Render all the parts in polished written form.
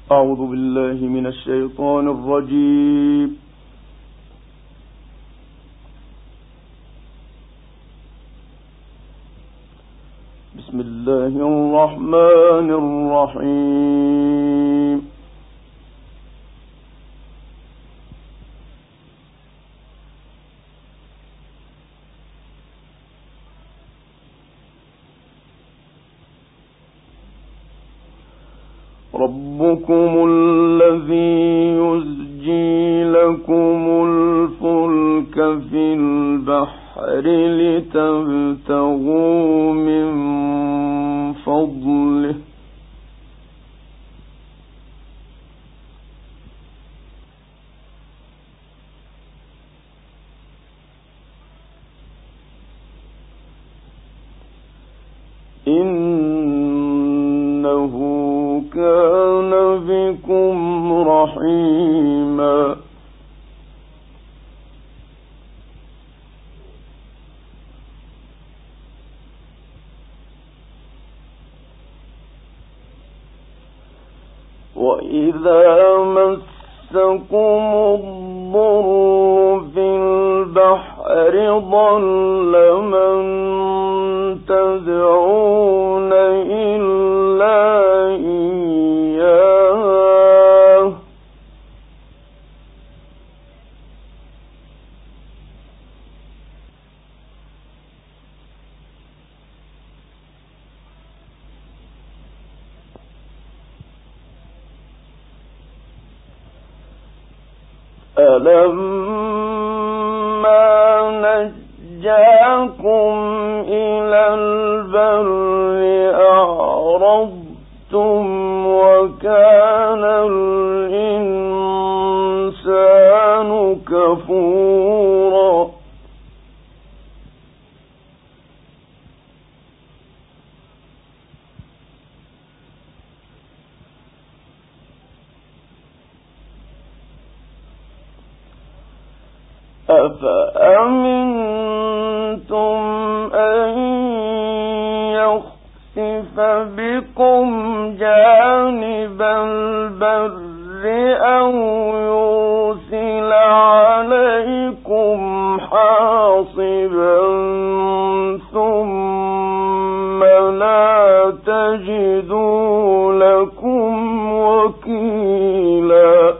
أعوذ بالله من الشيطان الرجيم. بسم الله الرحمن الرحيم. ربكم الذي يزجي لكم الفلك في البحر لتبتغوا من فضله إنه كان بكم رحيما. وإذا مسكم الضر في البحر ضل من تدعون إلا إياه ألما نجاكم إلى البر أعرضتم وكان الإنسان كفورا. أفأمنتم أن يخسف بكم جانب البر أو يرسل عليكم حاصبا ثم لا تجدوا لكم وكيلا.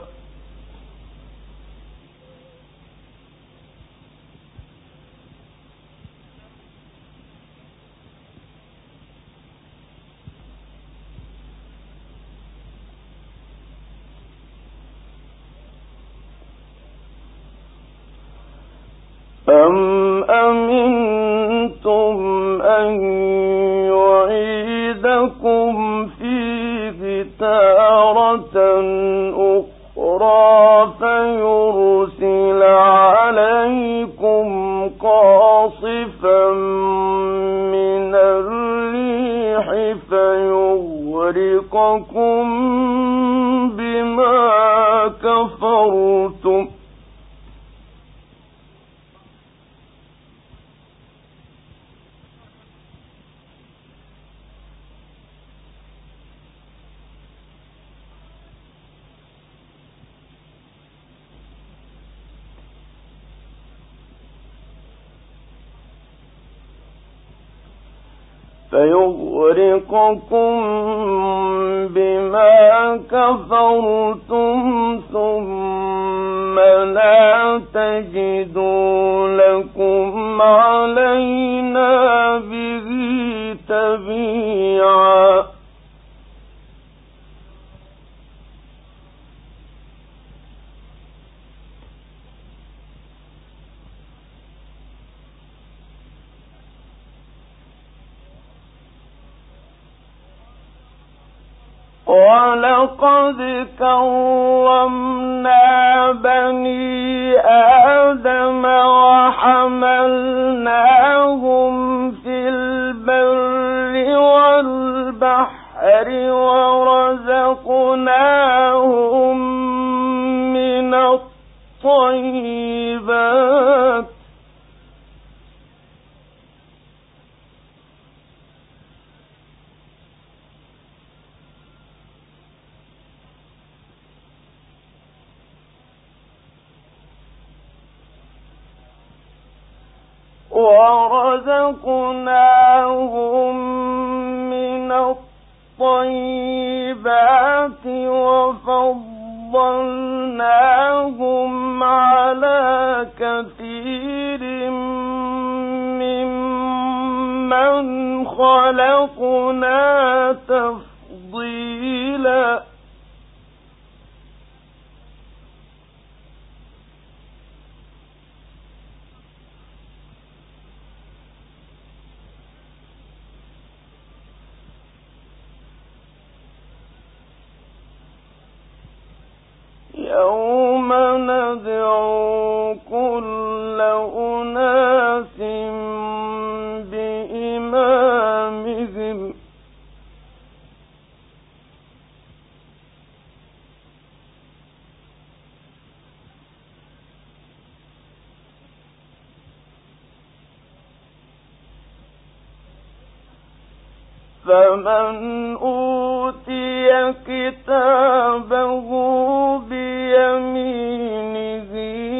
أم أمنتم أن يعيدكم فيه تارة أخرى فيرسل عليكم قاصفا من الريح فيغرقكم بما كفرتم ثم لا تجدوا لكم علينا به تبيعا. ولقد كرمنا بني آدم وحملناهم في البر والبحر ورزقناهم من الطيبات ورزقناهم من الطيبات وفضلناهم على كثير ممن خلقنا تفضيلا يوم ندعو كل أناس بإمامهم فمن أوتي كتابه بيمينه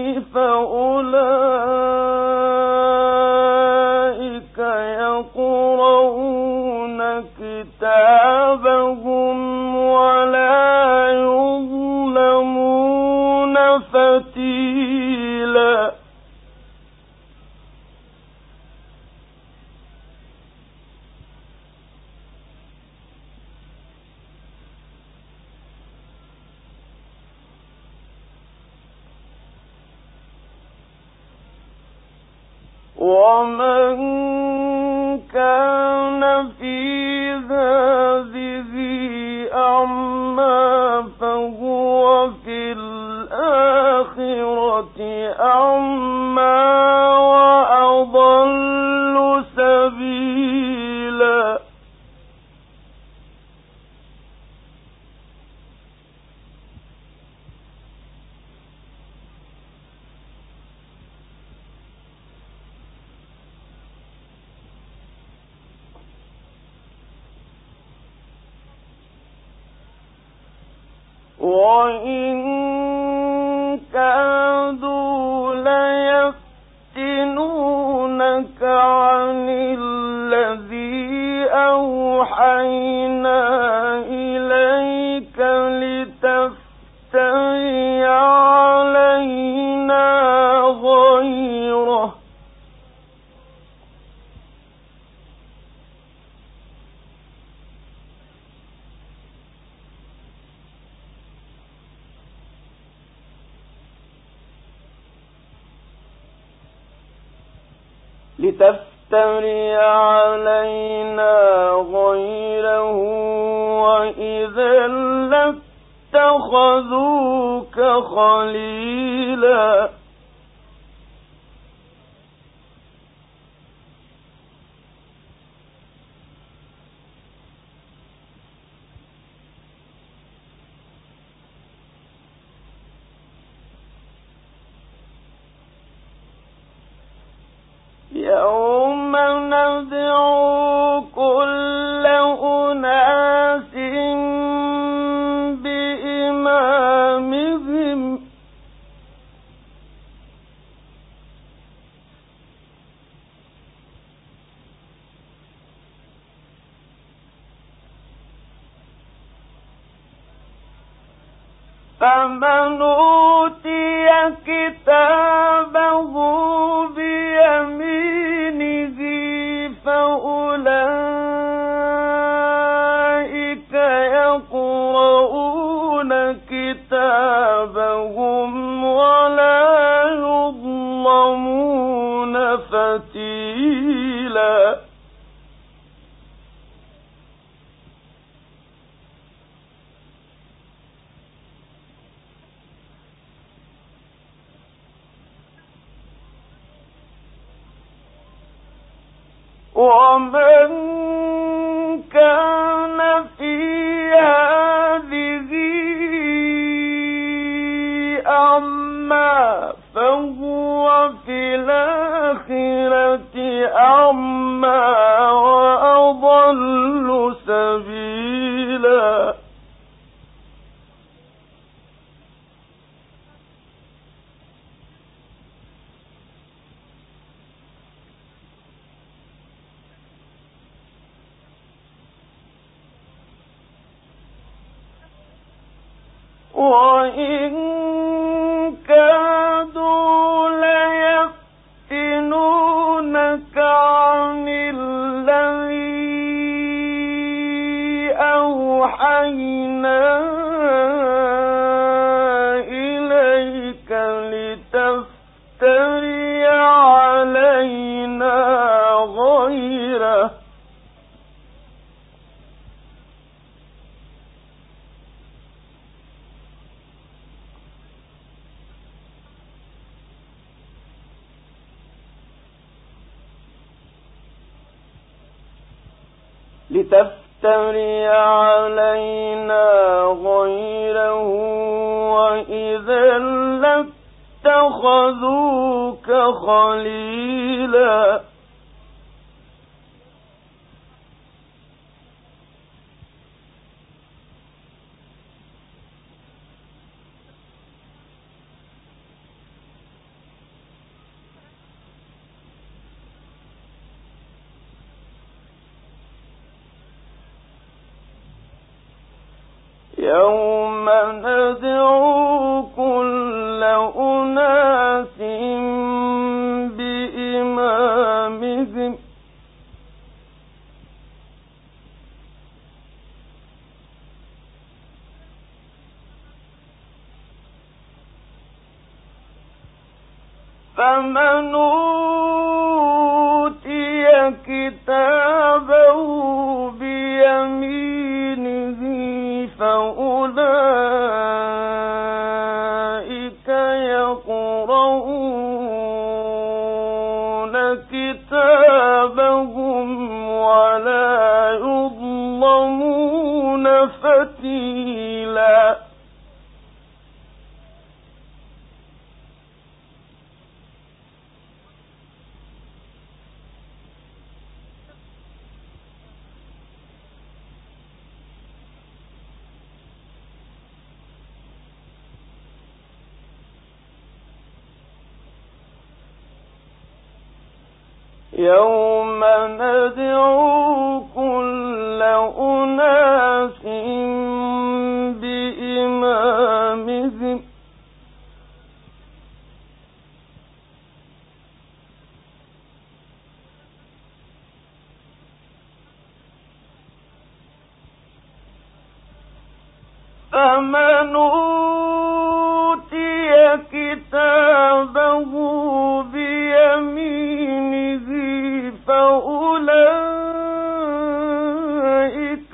فأولئك يقرؤون كتابهم ولا يظلمون فتيلا ومن كان في هذه أعمى فهو في الآخرة أعمى وأضل سبيلا وإن كادوا ليفتنونك عن الذي أوحينا إليك لتفتري علينا غيره وإذا لاتخذوك خليلا يوم ندعو كل أناس بإمامهم فمن أوتي كتابه بيمينه فأولئك يقرؤون كتابهم ولا يظلمون فتيلا ومن كان في هذه أعمى فهو في الآخرة أعمى وأضل سبيلا وإن كادوا ليفتنونك عن الذي أوحينا إليك لتفتري علينا غيره وإذا لاتخذوك خليلا يوم ندعو كل أناس بإمامهم فمن أوتي كتابه بيمينه فأولئك يقرؤون كتابهم ولا يظلمون فتيلا يوم ندعو كل أناس بإمامهم فمن أوتي كتابه بيمينه فأولئك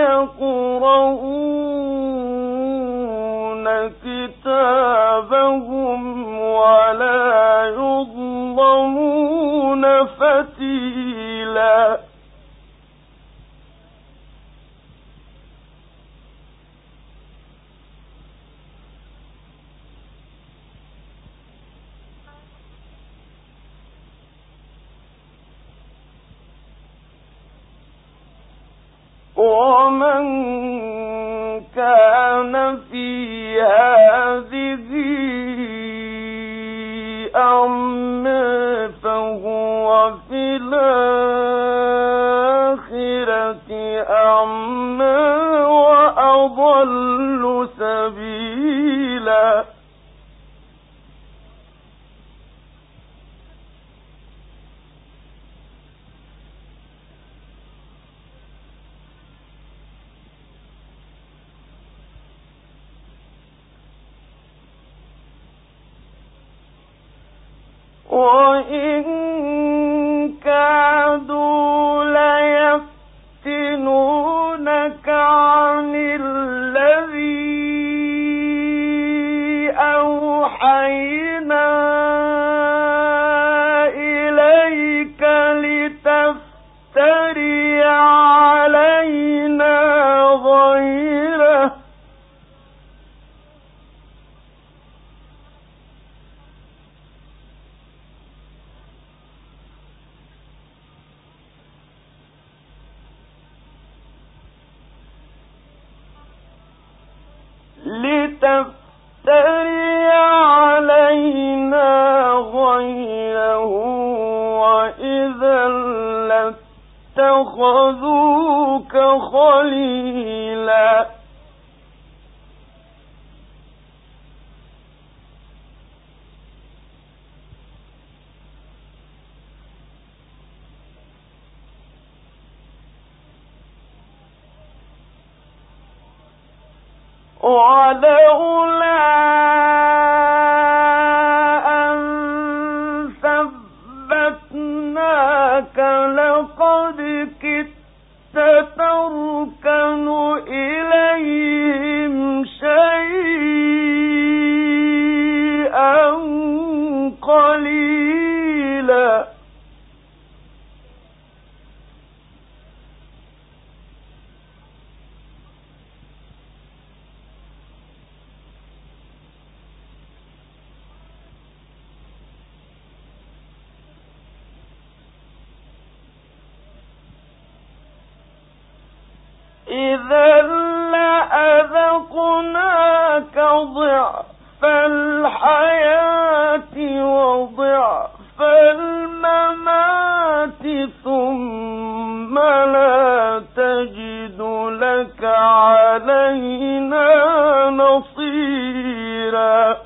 يقرؤون كتابهم ولا يظلمون فتيلا ومن كان في هذه أعمى فهو في الآخرة أعمى وأضل سبيلا وإن كادوا ليفتنونك عن الذي أوحينا إليك لتفتري علينا غيره وإذا لاتخذوك خليلا ولولا أن ثبتناك لقد كدت تركن إليهم شيئا قليلا إذا لأذقناك ضعف الحياة وضعف الممات ثم لا تجد لك علينا نصيرا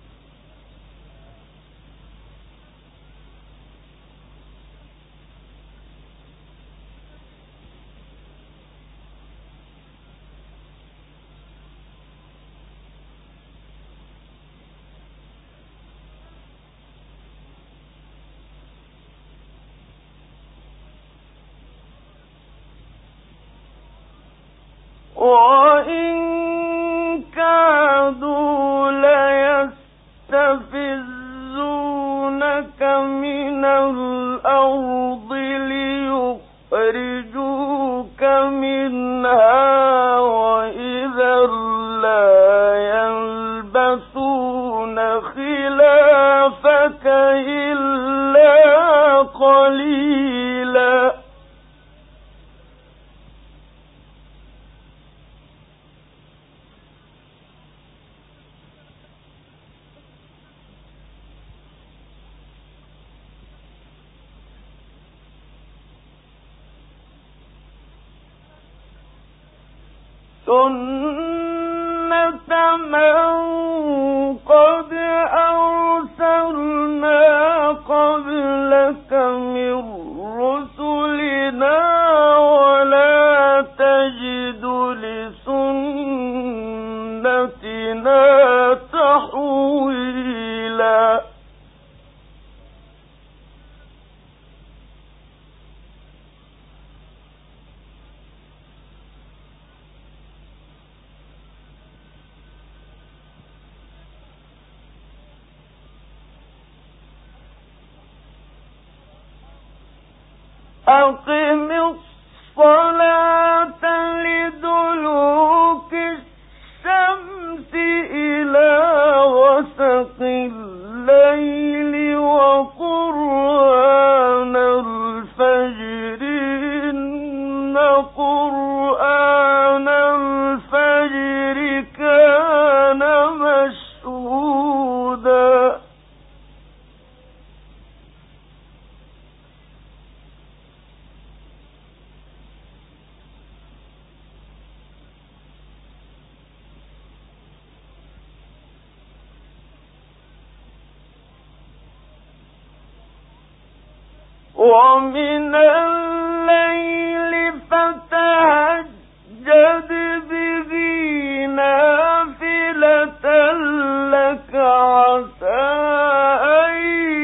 وإن كادوا ليستفزونك من الأرض ليخرجوك منها وإذا لا يلبثون خلافك إلا قليلا سنة من قد أرسلنا قبلك من رسلنا ولا تجد لسنتنا تحويلا أقم الصلاة لدلوك الشمس إلى غسق الليل وقرآن الفجر إن قرآن الفجر كان مشهودا ومن الليل فتهجد به نافلة لك عسى أن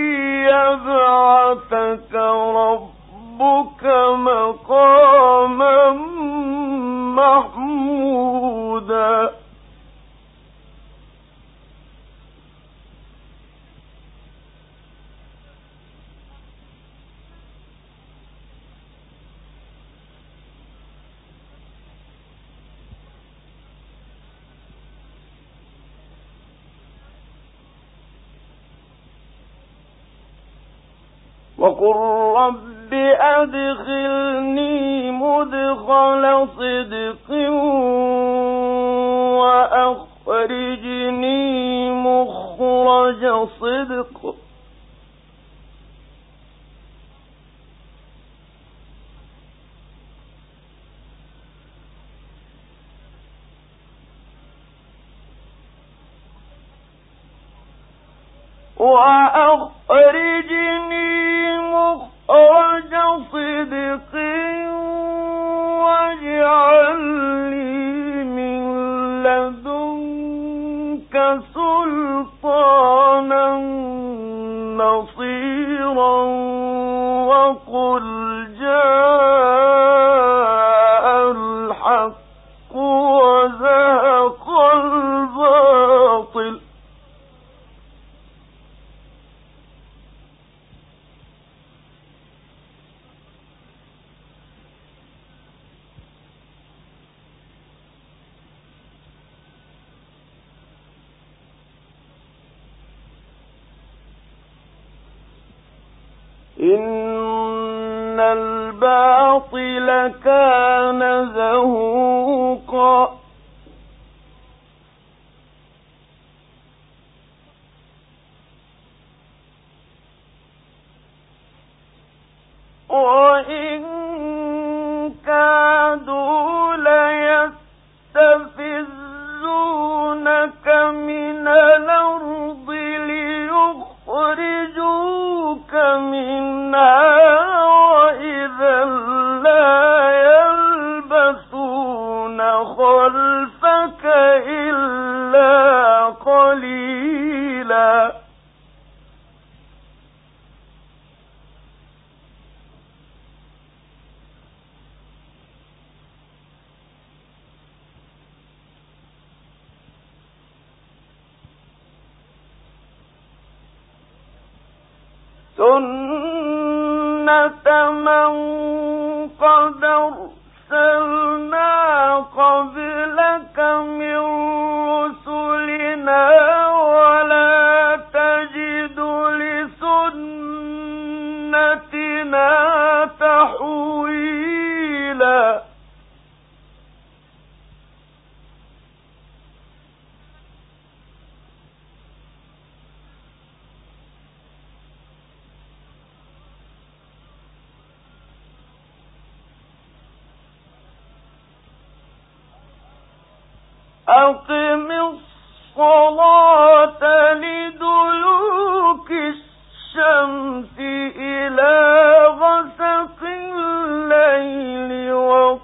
يبعثك ربك مقاما محمودا وقل رب أدخلني مدخل صدق وأخرجني مخرج صدق وأخرجني مخرج صدق واجعل لي من لدنك سلطانا نصيرا وقل جاء الحق وزهق الباطل إن الباطل كان زهوقا وإن كادوا ليستفزونك من الأرض ليخرجوك منها وإذا لا يلبثون خلفك إلا قليلا سنة من قد أرسلنا قبلك من رسلنا ولا تجد لسنتنا تحويلا أقم الصلاة لدلوك الشمس إلى غسق الليل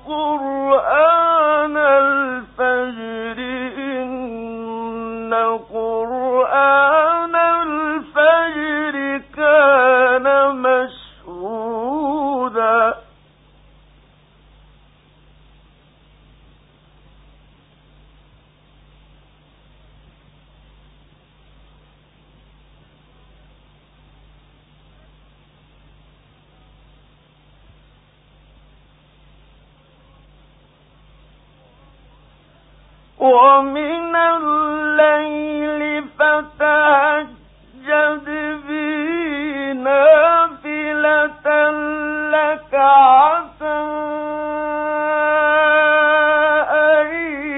وقرآن الفجر إن قرآن الفجر كان مشهودا ومن الليل فتهجد به نافلة لك عسى أن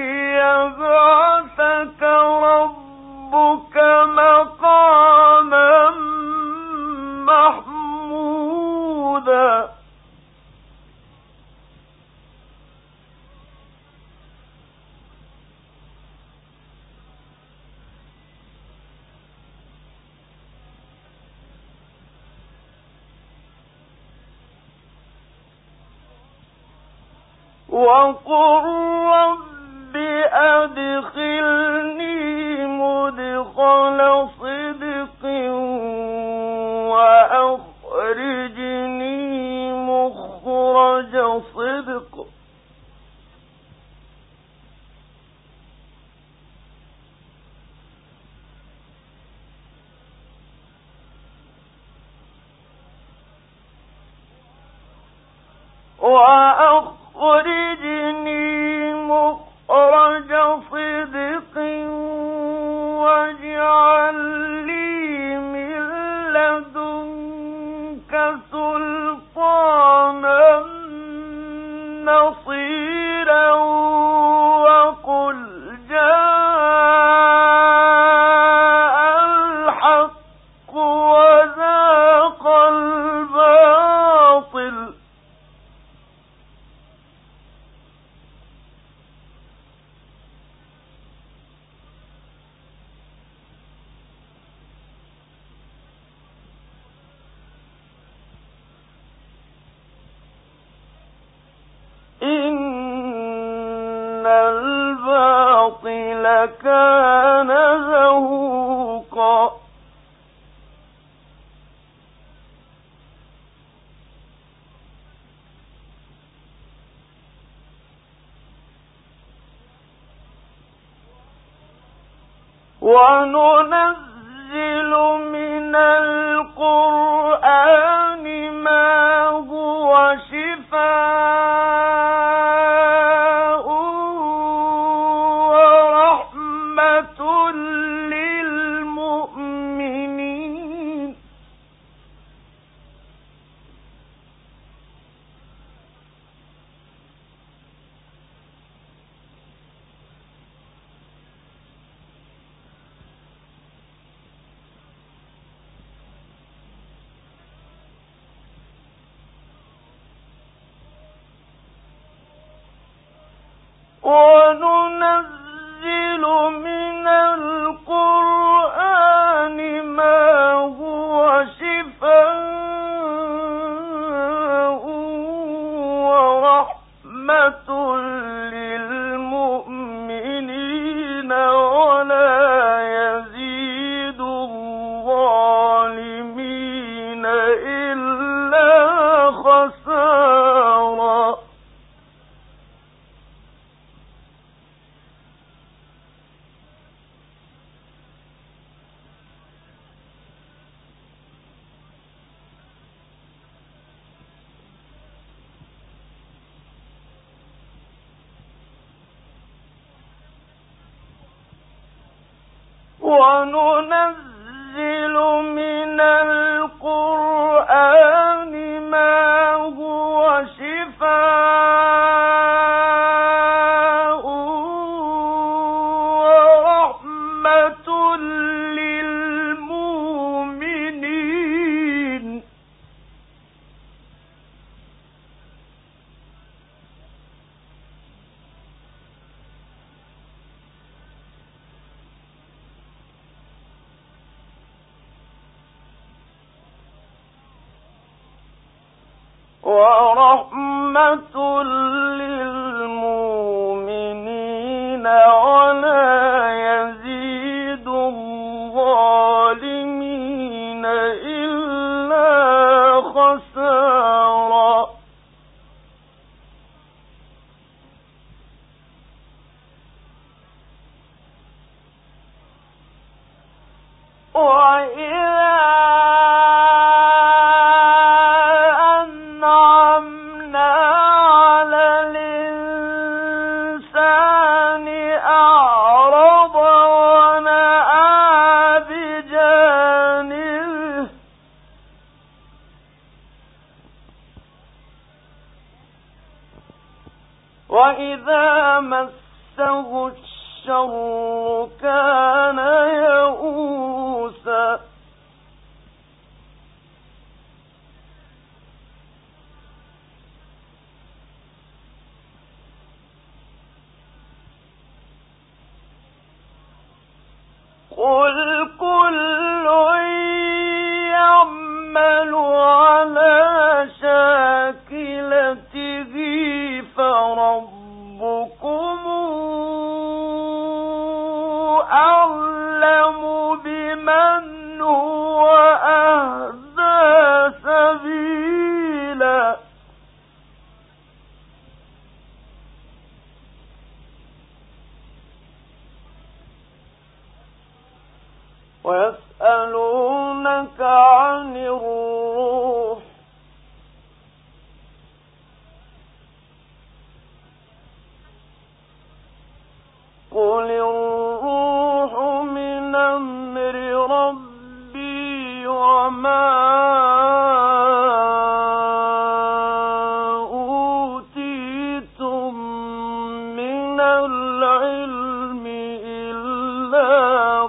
يبعثك ربك مقاما محمودا وقل رب أدخلني مدخل صدق وأخرجني مخرج صدق وأخرجني مخرج صدق واجعل لي من لدنك سلطانا نصيرا وقل جاء الحق وزهق الباطل إن الباطل الباطل كان زهوقا وننزل من القرآن ما هو شفاء ورحمة للمؤمنين وننزل من القرآن ما هو شفاء ورحمة للمؤمنين ولا يزيد الظالمين إلا خسارا وننزل من القرآن ما هو شفاء ورحمة للمؤمنين ورحمة للمؤمنين ولا يزيد الظالمين إلا خسارا وإذا وإذا مسه الشر كان يئوسا قل كل يعمل على شاكلته فربكم أعلم بمن هو أهدى سبيلا ويسألونك عن الروح قل الروح من أمر ربي وما أوتيتم من العلم إلا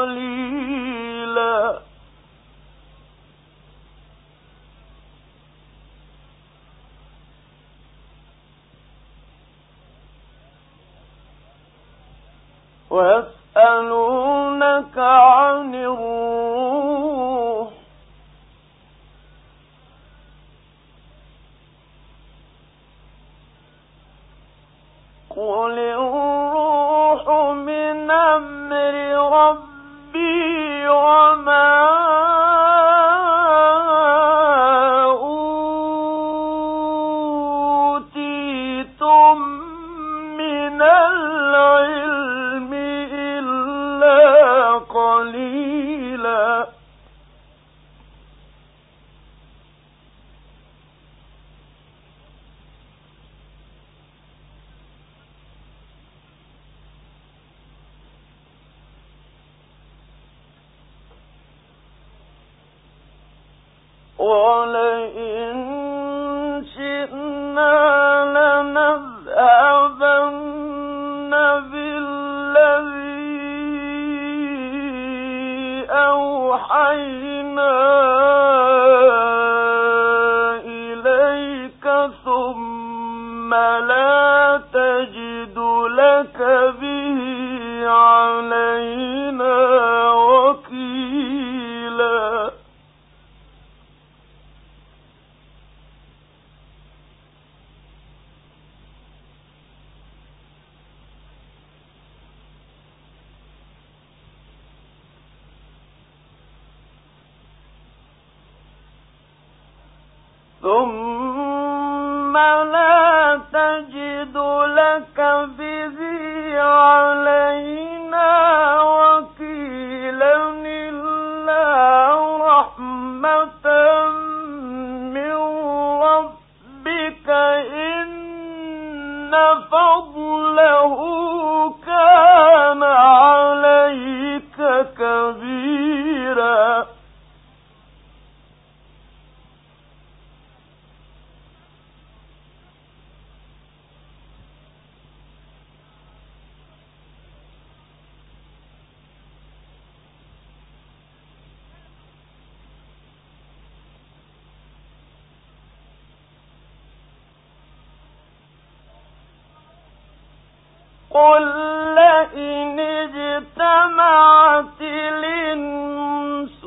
قليلا ويسألونك عن الروح قل الروح من أمر ربي وما أوتيتم من العلم إلا قليلا ولئن شئنا لنذهبن بالذي أوحينا إليك ثم لا تجد لك به علينا وكيلا ثم لا تجد لك به علينا وكيلا إلا رحمة من ربك إن فضله كان عليك كبيرا قل لئن اجتمعت الإنس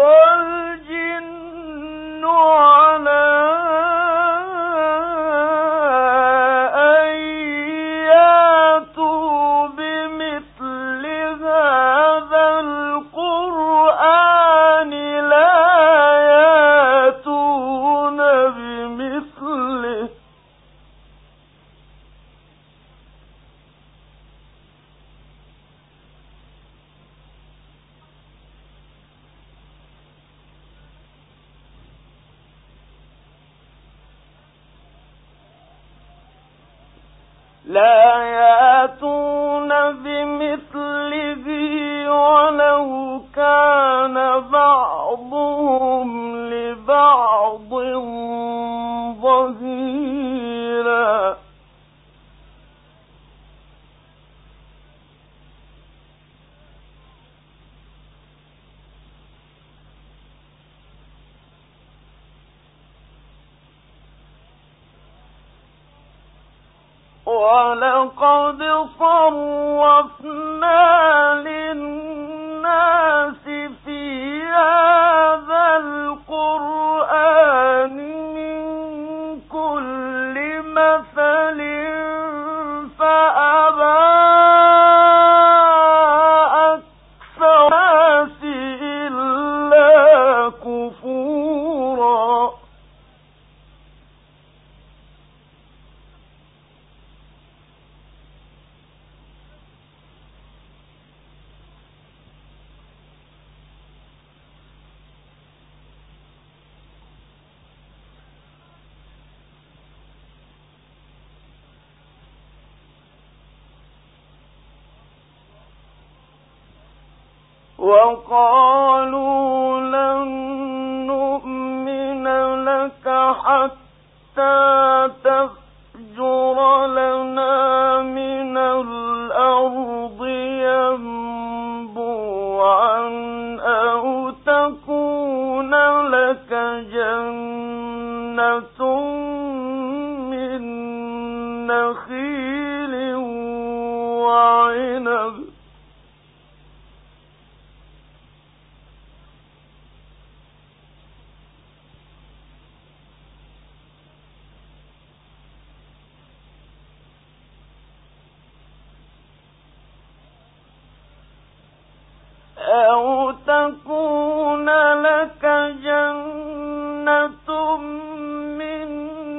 والجن على أن يأتوا بمثل هذا القرآن لا يأتون بمثله ولو كان بعضهم لبعض ظهيرا ولقد صرفنا للناس في هذا القرآن من كل مثل فأبى أكثر الناس إلا كفورا وقالوا لن نؤمن لك حتى تفجر لنا من الأرض ينبوعا أو تكون لك جنة من نخيل وعنب أو تكون لك جنة من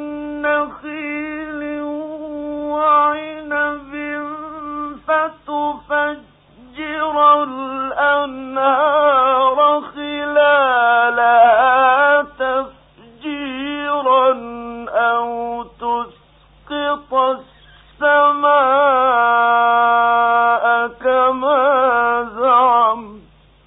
نخيل وعنب فتفجر الأنهار خلالها تفجيرا أو تسقط السماء كما زعمت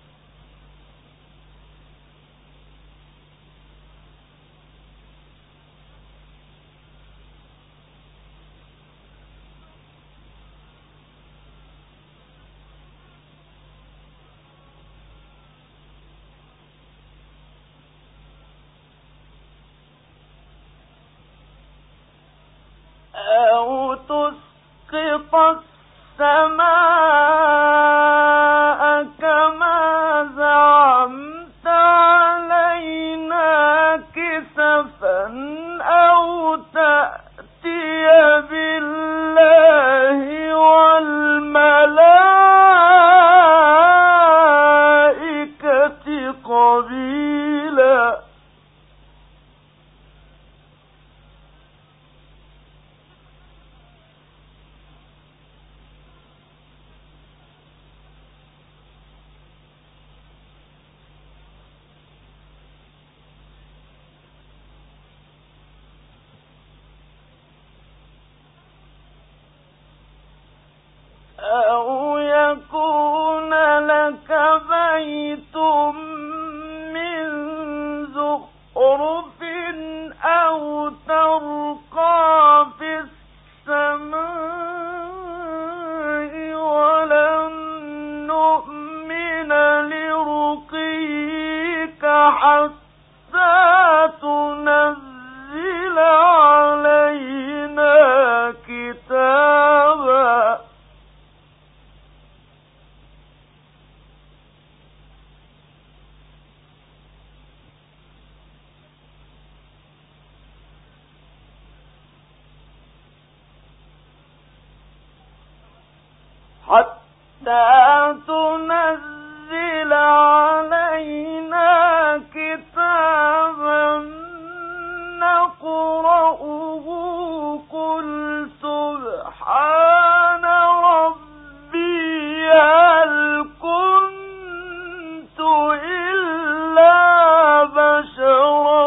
أو تسقط السماء كما زعمت علينا كسفا أو تأتي بالله والملائكة قبيلا أو يكون لك بيت من زخرف أو ترقى في السماء ولن نؤمن لرقيك حتى تنزل علينا كتابا نقرأه قل سبحان ربي هل كنت إلا بشرا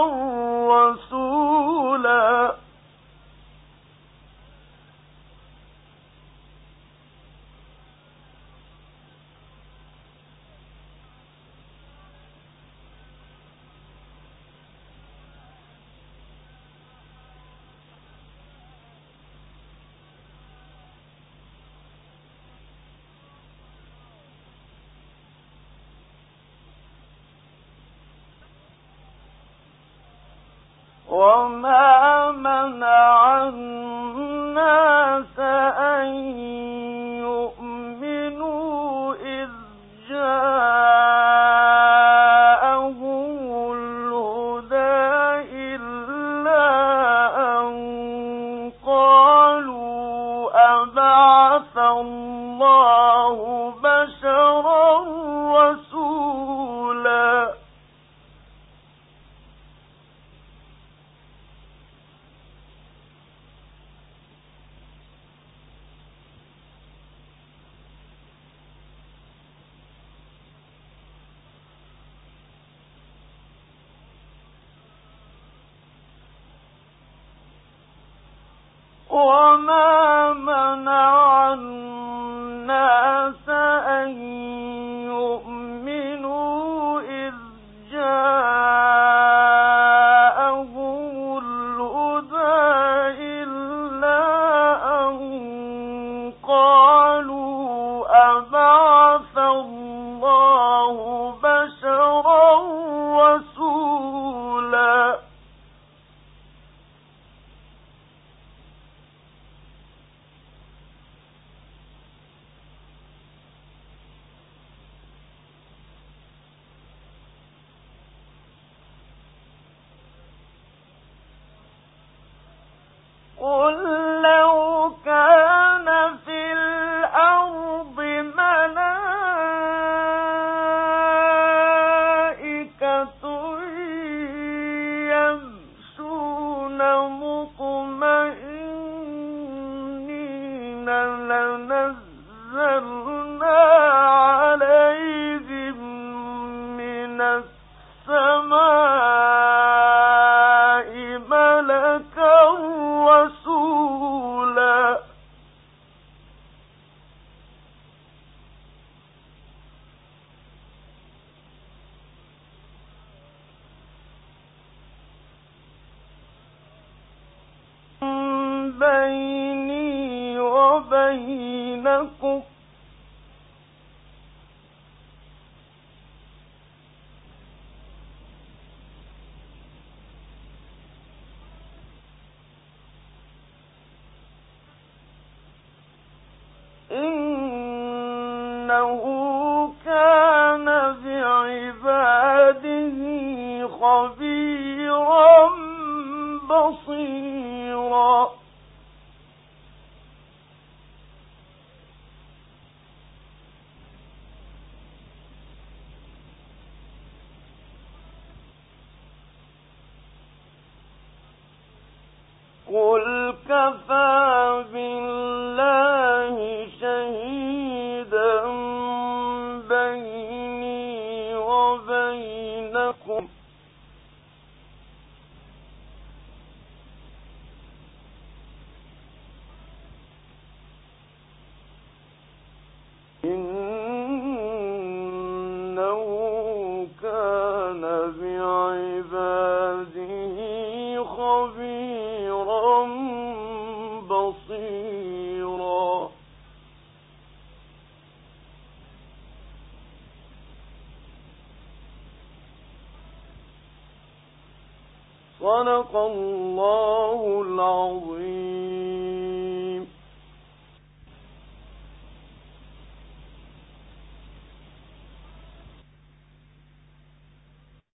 رسولا وما منع الناس أن يؤمنوا إذ جاءهم الهدى إلا أن قالوا أبعث الله بشرا رسولا وما منع الناس أن يؤمنوا إذ جاءهم الهدى إلا أن قالوا أبعث الله بشرا رسولا قل لو كان في الأرض ملائكة بيني وبينكم إنه كان بعباده خبيرا بصيرا قل كفى بالله شهيدا بيني وبينكم إنه كان بعباده خبيرا بصيرا صدق الله العظيم.